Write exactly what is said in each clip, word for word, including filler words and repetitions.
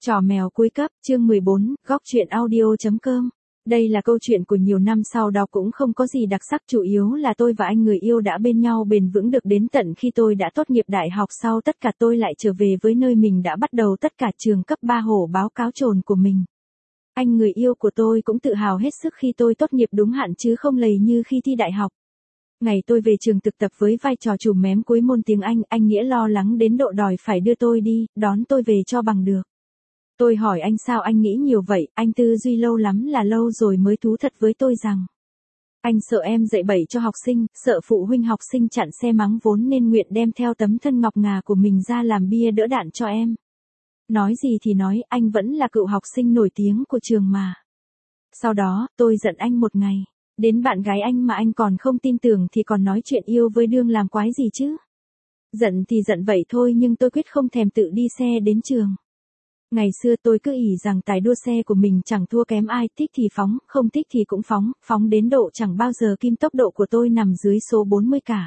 Trò mèo cuối cấp, chương mười bốn, góc truyện audio.com. Đây là câu chuyện của nhiều năm sau đó cũng không có gì đặc sắc, chủ yếu là tôi và anh người yêu đã bên nhau bền vững được đến tận khi tôi đã tốt nghiệp đại học, sau tất cả tôi lại trở về với nơi mình đã bắt đầu tất cả, trường cấp ba hổ báo cáo trồn của mình. Anh người yêu của tôi cũng tự hào hết sức khi tôi tốt nghiệp đúng hạn chứ không lầy như khi thi đại học. Ngày tôi về trường thực tập với vai trò chủ mém cuối môn tiếng Anh, anh Nghĩa lo lắng đến độ đòi phải đưa tôi đi, đón tôi về cho bằng được. Tôi hỏi anh sao anh nghĩ nhiều vậy, anh tư duy lâu lắm là lâu rồi mới thú thật với tôi rằng anh sợ em dạy bậy cho học sinh, sợ phụ huynh học sinh chặn xe mắng vốn nên nguyện đem theo tấm thân ngọc ngà của mình ra làm bia đỡ đạn cho em. Nói gì thì nói, anh vẫn là cựu học sinh nổi tiếng của trường mà. Sau đó, tôi giận anh một ngày. Đến bạn gái anh mà anh còn không tin tưởng thì còn nói chuyện yêu với đương làm quái gì chứ. Giận thì giận vậy thôi nhưng tôi quyết không thèm tự đi xe đến trường. Ngày xưa tôi cứ ỷ rằng tài đua xe của mình chẳng thua kém ai, thích thì phóng, không thích thì cũng phóng, phóng đến độ chẳng bao giờ kim tốc độ của tôi nằm dưới số bốn mươi cả.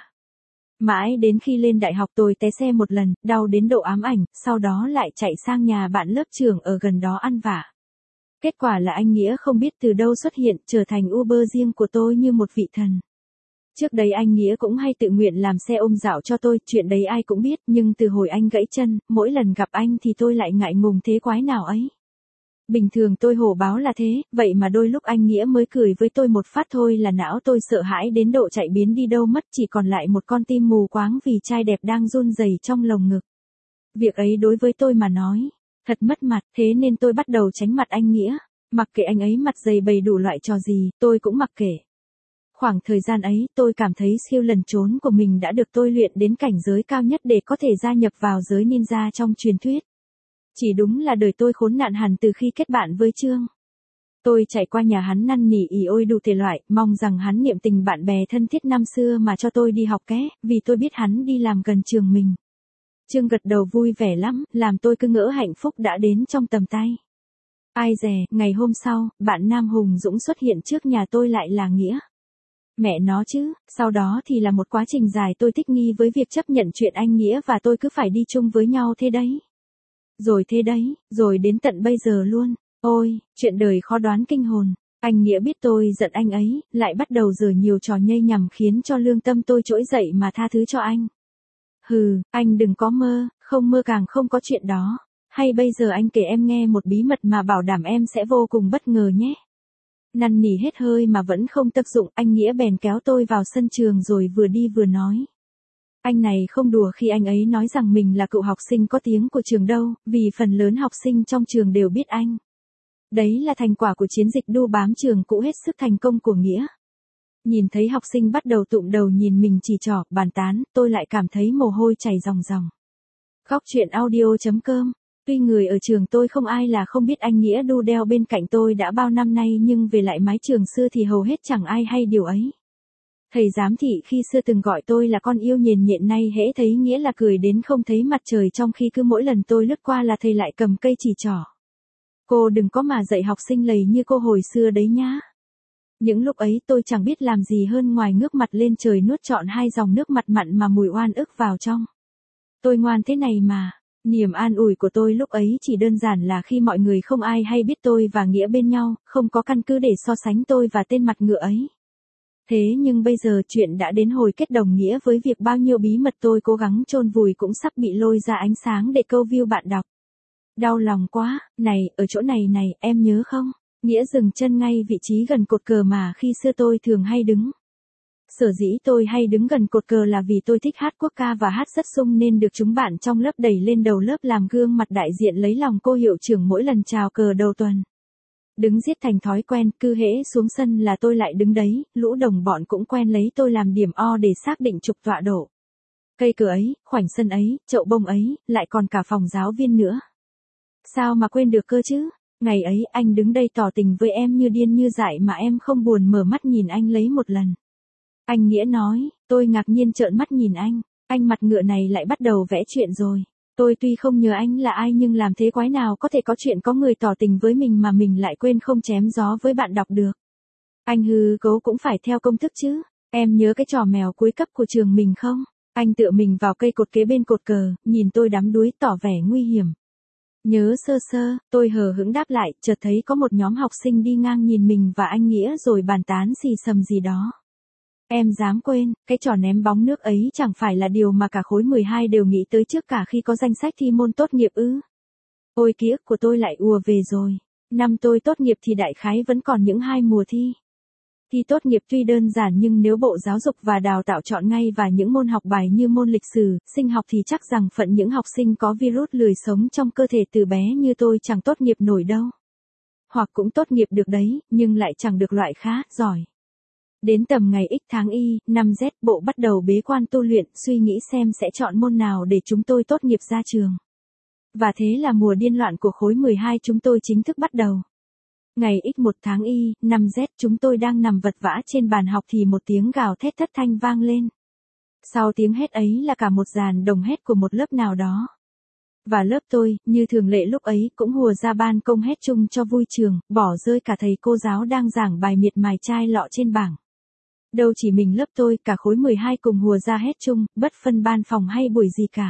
Mãi đến khi lên đại học tôi té xe một lần, đau đến độ ám ảnh, sau đó lại chạy sang nhà bạn lớp trưởng ở gần đó ăn vạ. Kết quả là anh Nghĩa không biết từ đâu xuất hiện, trở thành Uber riêng của tôi như một vị thần. Trước đây anh Nghĩa cũng hay tự nguyện làm xe ôm dạo cho tôi, chuyện đấy ai cũng biết, nhưng từ hồi anh gãy chân, mỗi lần gặp anh thì tôi lại ngại ngùng thế quái nào ấy. Bình thường tôi hổ báo là thế, vậy mà đôi lúc anh Nghĩa mới cười với tôi một phát thôi là não tôi sợ hãi đến độ chạy biến đi đâu mất, chỉ còn lại một con tim mù quáng vì trai đẹp đang run rẩy trong lồng ngực. Việc ấy đối với tôi mà nói thật mất mặt, thế nên tôi bắt đầu tránh mặt anh Nghĩa. Mặc kệ anh ấy mặt dày bày đủ loại trò gì, tôi cũng mặc kệ. Khoảng thời gian ấy, tôi cảm thấy siêu lần trốn của mình đã được tôi luyện đến cảnh giới cao nhất để có thể gia nhập vào giới ninja trong truyền thuyết. Chỉ đúng là đời tôi khốn nạn hẳn từ khi kết bạn với Trương. Tôi chạy qua nhà hắn năn nỉ ỉ ôi đủ thể loại, mong rằng hắn niệm tình bạn bè thân thiết năm xưa mà cho tôi đi học ké, vì tôi biết hắn đi làm gần trường mình. Trương gật đầu vui vẻ lắm, làm tôi cứ ngỡ hạnh phúc đã đến trong tầm tay. Ai dè, ngày hôm sau, bạn Nam Hùng Dũng xuất hiện trước nhà tôi lại là Nghĩa. Mẹ nó chứ, sau đó thì là một quá trình dài tôi thích nghi với việc chấp nhận chuyện anh Nghĩa và tôi cứ phải đi chung với nhau thế đấy. Rồi thế đấy, rồi đến tận bây giờ luôn. Ôi, chuyện đời khó đoán kinh hồn. Anh Nghĩa biết tôi giận anh ấy, lại bắt đầu giở nhiều trò nhây nhằm khiến cho lương tâm tôi trỗi dậy mà tha thứ cho anh. Hừ, anh đừng có mơ, không mơ càng không có chuyện đó. Hay bây giờ anh kể em nghe một bí mật mà bảo đảm em sẽ vô cùng bất ngờ nhé. Năn nỉ hết hơi mà vẫn không tác dụng, anh Nghĩa bèn kéo tôi vào sân trường rồi vừa đi vừa nói. Anh này không đùa khi anh ấy nói rằng mình là cựu học sinh có tiếng của trường đâu, vì phần lớn học sinh trong trường đều biết anh. Đấy là thành quả của chiến dịch đu bám trường cũ hết sức thành công của Nghĩa. Nhìn thấy học sinh bắt đầu tụm đầu nhìn mình chỉ trỏ, bàn tán, tôi lại cảm thấy mồ hôi chảy ròng ròng. Góc truyện audio.com. Tuy người ở trường tôi không ai là không biết anh Nghĩa đu đeo bên cạnh tôi đã bao năm nay, nhưng về lại mái trường xưa thì hầu hết chẳng ai hay điều ấy. Thầy giám thị khi xưa từng gọi tôi là con yêu nhền nhện, nay hễ thấy Nghĩa là cười đến không thấy mặt trời, trong khi cứ mỗi lần tôi lướt qua là thầy lại cầm cây chỉ trỏ. Cô đừng có mà dạy học sinh lầy như cô hồi xưa đấy nhá. Những lúc ấy tôi chẳng biết làm gì hơn ngoài ngước mặt lên trời nuốt trọn hai dòng nước mặt mặn mà mùi oan ức vào trong. Tôi ngoan thế này mà. Niềm an ủi của tôi lúc ấy chỉ đơn giản là khi mọi người không ai hay biết tôi và Nghĩa bên nhau, không có căn cứ để so sánh tôi và tên mặt ngựa ấy. Thế nhưng bây giờ chuyện đã đến hồi kết đồng nghĩa với việc bao nhiêu bí mật tôi cố gắng chôn vùi cũng sắp bị lôi ra ánh sáng để câu view bạn đọc. Đau lòng quá, này, ở chỗ này này, em nhớ không? Nghĩa dừng chân ngay vị trí gần cột cờ mà khi xưa tôi thường hay đứng. Sở dĩ tôi hay đứng gần cột cờ là vì tôi thích hát quốc ca và hát rất sung nên được chúng bạn trong lớp đẩy lên đầu lớp làm gương mặt đại diện lấy lòng cô hiệu trưởng mỗi lần chào cờ đầu tuần. Đứng giết thành thói quen, cứ hễ xuống sân là tôi lại đứng đấy, lũ đồng bọn cũng quen lấy tôi làm điểm O để xác định trục tọa độ. Cây cờ ấy, khoảnh sân ấy, chậu bông ấy, lại còn cả phòng giáo viên nữa. Sao mà quên được cơ chứ? Ngày ấy anh đứng đây tỏ tình với em như điên như dại mà em không buồn mở mắt nhìn anh lấy một lần. Anh Nghĩa nói, tôi ngạc nhiên trợn mắt nhìn anh, anh mặt ngựa này lại bắt đầu vẽ chuyện rồi. Tôi tuy không nhớ anh là ai nhưng làm thế quái nào có thể có chuyện có người tỏ tình với mình mà mình lại quên không chém gió với bạn đọc được. Anh hư cấu cũng phải theo công thức chứ, em nhớ cái trò mèo cuối cấp của trường mình không? Anh tựa mình vào cây cột kế bên cột cờ, nhìn tôi đắm đuối tỏ vẻ nguy hiểm. Nhớ sơ sơ, tôi hờ hững đáp lại, chợt thấy có một nhóm học sinh đi ngang nhìn mình và anh Nghĩa rồi bàn tán xì xầm gì đó. Em dám quên, cái trò ném bóng nước ấy chẳng phải là điều mà cả khối mười hai đều nghĩ tới trước cả khi có danh sách thi môn tốt nghiệp ư. Ôi ký ức của tôi lại ùa về rồi. Năm tôi tốt nghiệp thì đại khái vẫn còn những hai mùa thi. Thi tốt nghiệp tuy đơn giản nhưng nếu Bộ Giáo dục và Đào tạo chọn ngay và những môn học bài như môn lịch sử, sinh học thì chắc rằng phận những học sinh có virus lười sống trong cơ thể từ bé như tôi chẳng tốt nghiệp nổi đâu. Hoặc cũng tốt nghiệp được đấy, nhưng lại chẳng được loại khá, giỏi. Đến tầm ngày X tháng Y, năm Z Bộ bắt đầu bế quan tu luyện, suy nghĩ xem sẽ chọn môn nào để chúng tôi tốt nghiệp ra trường. Và thế là mùa điên loạn của khối mười hai chúng tôi chính thức bắt đầu. Ngày X một tháng Y, năm Z chúng tôi đang nằm vật vã trên bàn học thì một tiếng gào thét thất thanh vang lên. Sau tiếng hét ấy là cả một dàn đồng hét của một lớp nào đó. Và lớp tôi, như thường lệ lúc ấy, cũng hùa ra ban công hét chung cho vui trường, bỏ rơi cả thầy cô giáo đang giảng bài miệt mài chai lọ trên bảng. Đâu chỉ mình lớp tôi, cả khối mười hai cùng hùa ra hét chung, bất phân ban phòng hay buổi gì cả.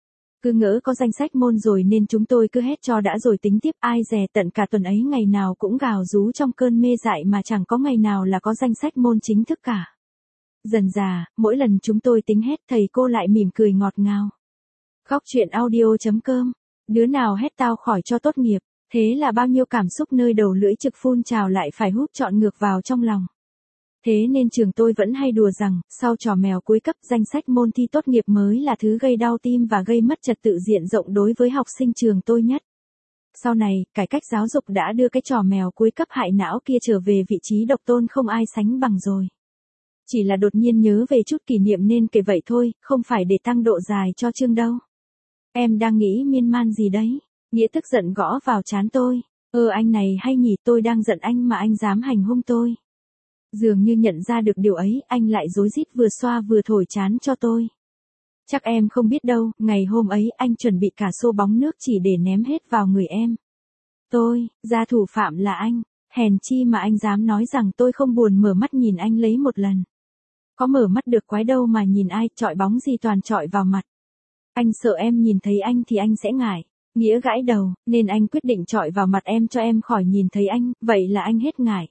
Cứ ngỡ có danh sách môn rồi nên chúng tôi cứ hét cho đã rồi tính tiếp, ai dè tận cả tuần ấy ngày nào cũng gào rú trong cơn mê dại mà chẳng có ngày nào là có danh sách môn chính thức cả. Dần dà, mỗi lần chúng tôi tính hét thầy cô lại mỉm cười ngọt ngào. Góc truyện audio chấm com. Đứa nào hét tao khỏi cho tốt nghiệp, thế là bao nhiêu cảm xúc nơi đầu lưỡi trực phun trào lại phải hút trọn ngược vào trong lòng. Thế nên trường tôi vẫn hay đùa rằng, sau trò mèo cuối cấp, danh sách môn thi tốt nghiệp mới là thứ gây đau tim và gây mất trật tự diện rộng đối với học sinh trường tôi nhất. Sau này, cải cách giáo dục đã đưa cái trò mèo cuối cấp hại não kia trở về vị trí độc tôn không ai sánh bằng rồi. Chỉ là đột nhiên nhớ về chút kỷ niệm nên kể vậy thôi, không phải để tăng độ dài cho chương đâu. Em đang nghĩ miên man gì đấy? Nghĩa tức giận gõ vào trán tôi. Ơ anh này hay nhỉ, tôi đang giận anh mà anh dám hành hung tôi. Dường như nhận ra được điều ấy, anh lại rối rít vừa xoa vừa thổi trán cho tôi. Chắc em không biết đâu, ngày hôm ấy anh chuẩn bị cả xô bóng nước chỉ để ném hết vào người em. Tôi, ra thủ phạm là anh, hèn chi mà anh dám nói rằng tôi không buồn mở mắt nhìn anh lấy một lần. Có mở mắt được quái đâu mà nhìn ai, chọi bóng gì toàn chọi vào mặt. Anh sợ em nhìn thấy anh thì anh sẽ ngại. Nghĩa gãi đầu, nên anh quyết định chọi vào mặt em cho em khỏi nhìn thấy anh, vậy là anh hết ngại.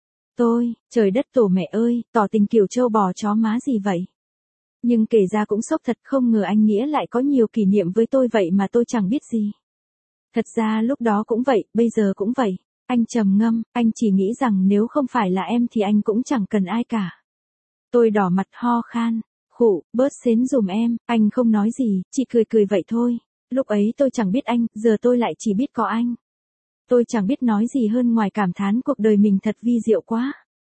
Tôi, trời đất tổ mẹ ơi, tỏ tình kiểu trâu bò chó má gì vậy? Nhưng kể ra cũng sốc thật, không ngờ anh Nghĩa lại có nhiều kỷ niệm với tôi vậy mà tôi chẳng biết gì. Thật ra lúc đó cũng vậy, bây giờ cũng vậy. Anh trầm ngâm, anh chỉ nghĩ rằng nếu không phải là em thì anh cũng chẳng cần ai cả. Tôi đỏ mặt ho khan, khụ, bớt xến dùm em, anh không nói gì, chỉ cười cười vậy thôi. Lúc ấy tôi chẳng biết anh, giờ tôi lại chỉ biết có anh. Tôi chẳng biết nói gì hơn ngoài cảm thán cuộc đời mình thật vi diệu quá.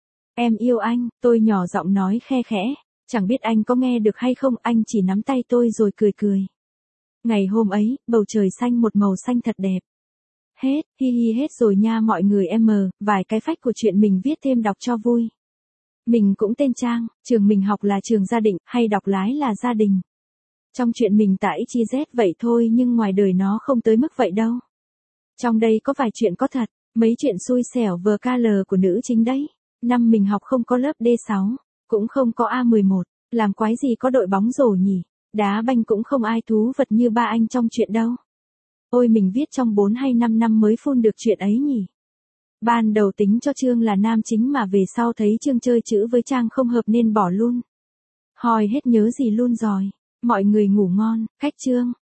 Em yêu anh, tôi nhỏ giọng nói khe khẽ, chẳng biết anh có nghe được hay không, anh chỉ nắm tay tôi rồi cười cười. Ngày hôm ấy, bầu trời xanh một màu xanh thật đẹp. Hết, hi hi hết rồi nha mọi người em mờ, vài cái phách của chuyện mình viết thêm đọc cho vui. Mình cũng tên Trang, trường mình học là trường gia định, hay đọc lái là gia đình. Trong chuyện mình tả chi z vậy thôi nhưng ngoài đời nó không tới mức vậy đâu. Trong đây có vài chuyện có thật, mấy chuyện xui xẻo vờ ca lờ của nữ chính đấy. Năm mình học không có lớp D sáu, cũng không có A mười một, làm quái gì có đội bóng rổ nhỉ, đá banh cũng không ai thú vật như ba anh trong chuyện đâu. Ôi mình viết trong bốn hay năm năm mới phun được chuyện ấy nhỉ. Ban đầu tính cho Trương là nam chính mà về sau thấy Trương chơi chữ với Trang không hợp nên bỏ luôn. Hòi hết nhớ gì luôn rồi. Mọi người ngủ ngon, khách Trương.